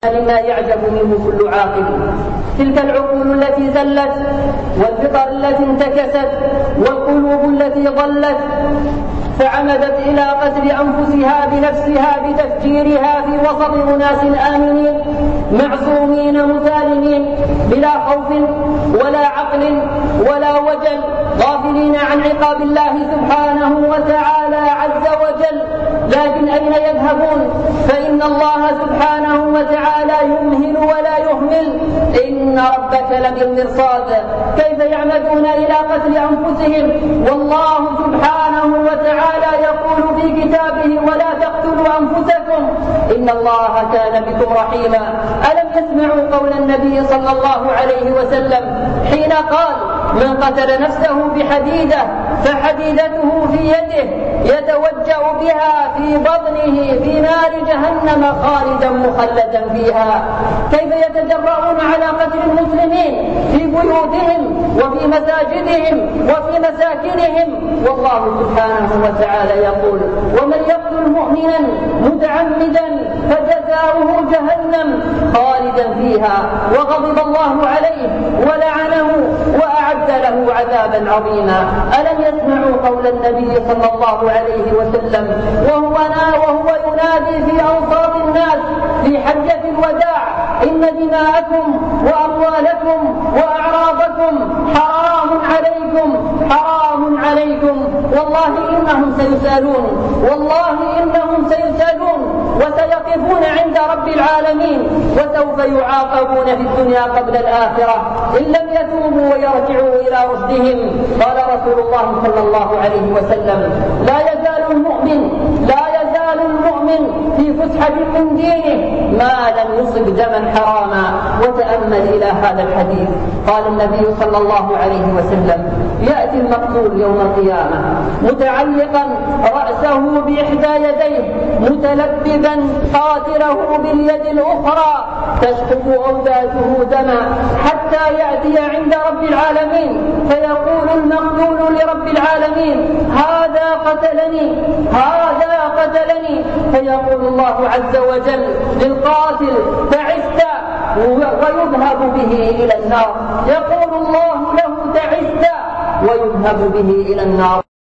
لما يعجب منه كل عاقل. تلك العقول التي زلت، والفطر التي انتكست، والقلوب التي ضلت، فعمدت إلى قتل أنفسها بنفسها بتفجيرها في وسط أناس آمنين معصومين مسالمين بلا خوف ولا عقل ولا وجل، غافلين عن عقاب الله سبحانه وتعالى عز وجل. لكن أين يذهبون؟ فإن الله سبحانه وتعالى يمهل ولا يهمل، إن ربك لبالمرصاد. كيف يعمدون إلى قتل أنفسهم والله سبحانه وتعالى يقول في كتابه: ولا تقتلوا أنفسكم إن الله كان بكم رحيما. ألم يسمعوا قول النبي صلى الله عليه وسلم حين قال: من قتل نفسه بحديدة فحديدته في يده يتوجأ بها في بطنه في نار جهنم خالدا مخلدا فيها. كيف يتجرؤون على قتل المسلمين في بيوتهم وفي مساجدهم وفي مساكنهم، والله سبحانه وتعالى يقول: ومن يقتل مؤمنا متعمدا فجزاؤه جهنم خالدا فيها وغضب الله عليه ولعنه وأعد له عذابا عظيما. ألم يسمعوا قول النبي صلى الله عليه وسلم وهو ينادي في أوساط الناس في حجة الوداع: إن دماءكم وأموالكم وأعراضكم حرام عليكم والله إنهم سيسألون وسيقفون عند رب العالمين وسوف يعاقبون في الدنيا قبل الآخرة إن لم يتوبوا ويرجعوا إلى رشدهم. قال رسول الله صلى الله عليه وسلم: لا يزال المؤمن في فسحة من دينه ما لم يصب دما حراما. وتأمل إلى هذا الحديث. قال النبي صلى الله عليه وسلم: يأتي المقتول يوم القيامة متعلقا رأسه بإحدى يديه متلببا قاتله باليد الأخرى تشقق أوداجه دما حتى يأتي عند رب العالمين فيقول المقتول لرب العالمين: هذا قتلني. فيقول الله عز وجل للقاتل: تعست، ويذهب به إلى النار. يقول الله له: تعست، ويذهب به إلى النار.